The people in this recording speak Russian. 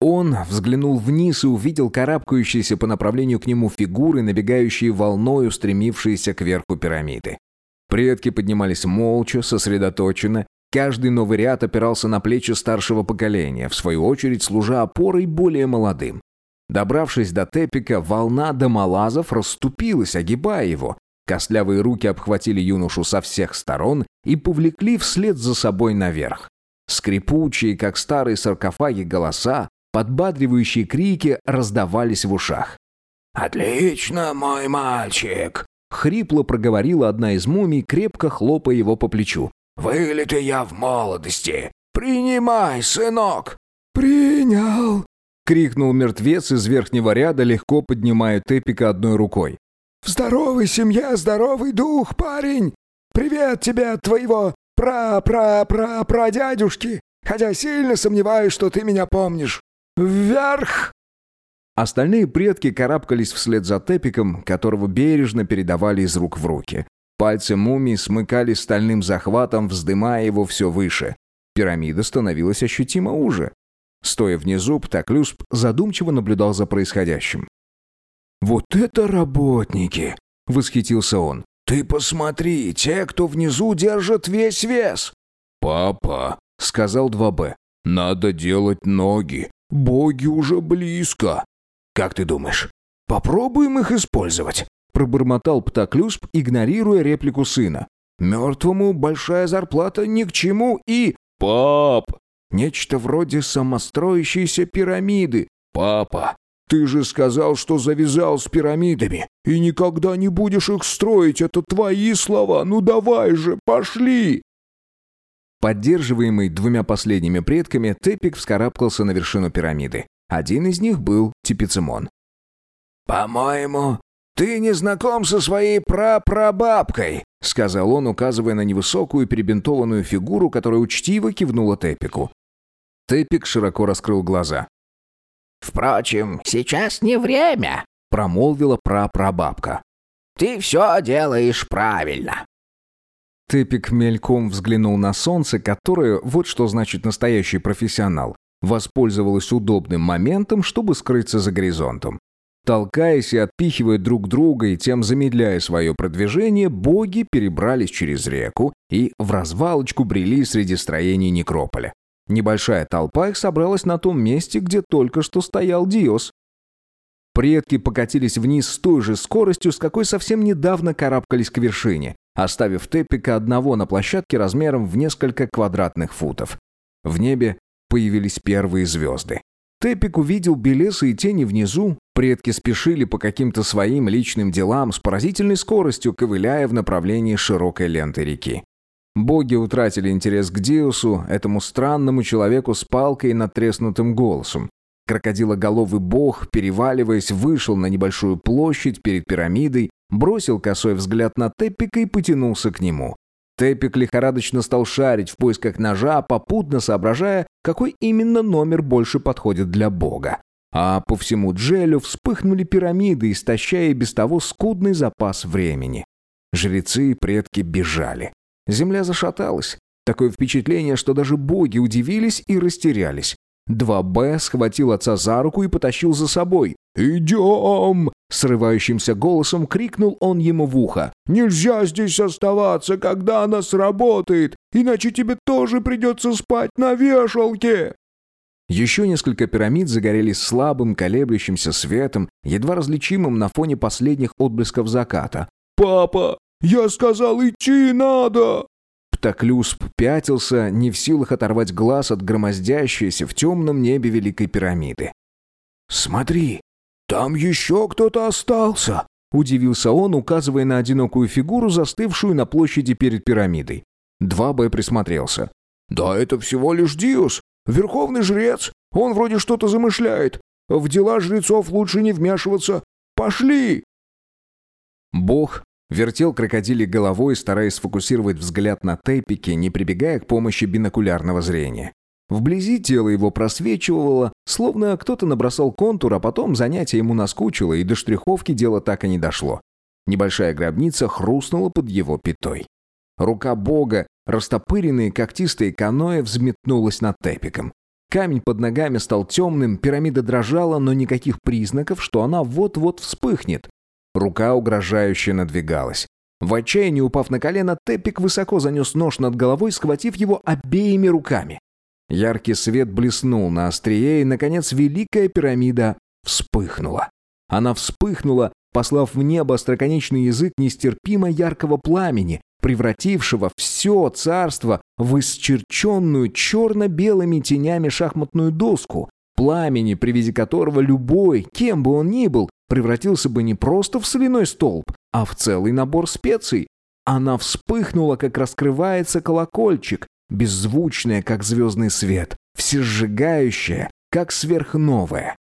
Он взглянул вниз и увидел карабкающиеся по направлению к нему фигуры, набегающие волною, стремившиеся кверху пирамиды. Предки поднимались молча, сосредоточенно. Каждый новый ряд опирался на плечи старшего поколения, в свою очередь служа опорой более молодым. Добравшись до Тепика, волна домолазов расступилась, огибая его. Костлявые руки обхватили юношу со всех сторон и повлекли вслед за собой наверх. Скрипучие, как старые саркофаги, голоса, подбадривающие крики раздавались в ушах. «Отлично, мой мальчик!» — хрипло проговорила одна из мумий, крепко хлопая его по плечу. «Вылитый я в молодости! Принимай, сынок!» «Принял!» — крикнул мертвец из верхнего ряда, легко поднимая Тепика одной рукой. «В здоровой семье здоровый дух, парень! Привет тебе от твоего пра-пра-пра-прадядюшки, хотя сильно сомневаюсь, что ты меня помнишь. Вверх!» Остальные предки карабкались вслед за Тепиком, которого бережно передавали из рук в руки. Пальцы мумии смыкались стальным захватом, вздымая его все выше. Пирамида становилась ощутимо уже. Стоя внизу, Птоклюсп задумчиво наблюдал за происходящим. «Вот это работники!» — восхитился он. «Ты посмотри, те, кто внизу, держат весь вес!» «Папа», — сказал 2Б, — «надо делать ноги. Боги уже близко». «Как ты думаешь, попробуем их использовать?» — пробормотал Птоклюсп, игнорируя реплику сына. «Мертвому большая зарплата ни к чему и...» «Пап!» «Нечто вроде самостроящейся пирамиды. Папа, ты же сказал, что завязал с пирамидами и никогда не будешь их строить. Это твои слова. Ну давай же, пошли!» Поддерживаемый 2 последними предками, Тепик вскарабкался на вершину пирамиды. Один из них был Типицимон. «По-моему, ты не знаком со своей прапрабабкой», — сказал он, указывая на невысокую перебинтованную фигуру, которая учтиво кивнула Тепику. Тепик широко раскрыл глаза. «Впрочем, сейчас не время», — промолвила прапрабабка. «Ты все делаешь правильно». Тепик мельком взглянул на солнце, которое, вот что значит настоящий профессионал, воспользовалось удобным моментом, чтобы скрыться за горизонтом. Толкаясь и отпихивая друг друга и тем замедляя свое продвижение, боги перебрались через реку и вразвалочку брели среди строений некрополя. Небольшая толпа их собралась на том месте, где только что стоял Диос. Предки покатились вниз с той же скоростью, с какой совсем недавно карабкались к вершине, оставив Тепика одного на площадке размером в несколько квадратных футов. В небе появились первые звезды. Тепик увидел белесые тени внизу, предки спешили по каким-то своим личным делам с поразительной скоростью, ковыляя в направлении широкой ленты реки. Боги утратили интерес к Диосу, этому странному человеку с палкой и надтреснутым голосом. Крокодилоголовый бог, переваливаясь, вышел на небольшую площадь перед пирамидой, бросил косой взгляд на Тепика и потянулся к нему. Тепик лихорадочно стал шарить в поисках ножа, попутно соображая, какой именно номер больше подходит для бога. А по всему Джелю вспыхнули пирамиды, истощая и без того скудный запас времени. Жрецы и предки бежали. Земля зашаталась. Такое впечатление, что даже боги удивились и растерялись. 2Б схватил отца за руку и потащил за собой. «Идем!» — срывающимся голосом крикнул он ему в ухо. «Нельзя здесь оставаться, когда она сработает, иначе тебе тоже придется спать на вешалке!» Еще несколько пирамид загорелись слабым, колеблющимся светом, едва различимым на фоне последних отблесков заката. «Папа, я сказал, идти надо!» Птоклюсп пятился, не в силах оторвать глаз от громоздящейся в темном небе великой пирамиды. «Смотри, там еще кто-то остался!» — удивился он, указывая на одинокую фигуру, застывшую на площади перед пирамидой. 2Б присмотрелся. «Да это всего лишь Диос, верховный жрец. Он вроде что-то замышляет. В дела жрецов лучше не вмешиваться. Пошли!» Бог вертел крокодилей головой, стараясь сфокусировать взгляд на Тепике, не прибегая к помощи бинокулярного зрения. Вблизи тело его просвечивало, словно кто-то набросал контур, а потом занятие ему наскучило, и до штриховки дело так и не дошло. Небольшая гробница хрустнула под его пятой. Рука бога, растопыренные когтистые каноэ, взметнулась над Тепиком. Камень под ногами стал темным, пирамида дрожала, но никаких признаков, что она вот-вот вспыхнет. Рука угрожающе надвигалась. В отчаянии упав на колено, Тепик высоко занес нож над головой, схватив его обеими руками. Яркий свет блеснул на острие, и, наконец, великая пирамида вспыхнула. Она вспыхнула, послав в небо остроконечный язык нестерпимо яркого пламени, превратившего все царство в исчерченную черно-белыми тенями шахматную доску, пламени, при виде которого любой, кем бы он ни был, превратился бы не просто в соляной столб, а в целый набор специй. Она вспыхнула, как раскрывается колокольчик, беззвучная, как звездный свет, всесжигающая, как сверхновая.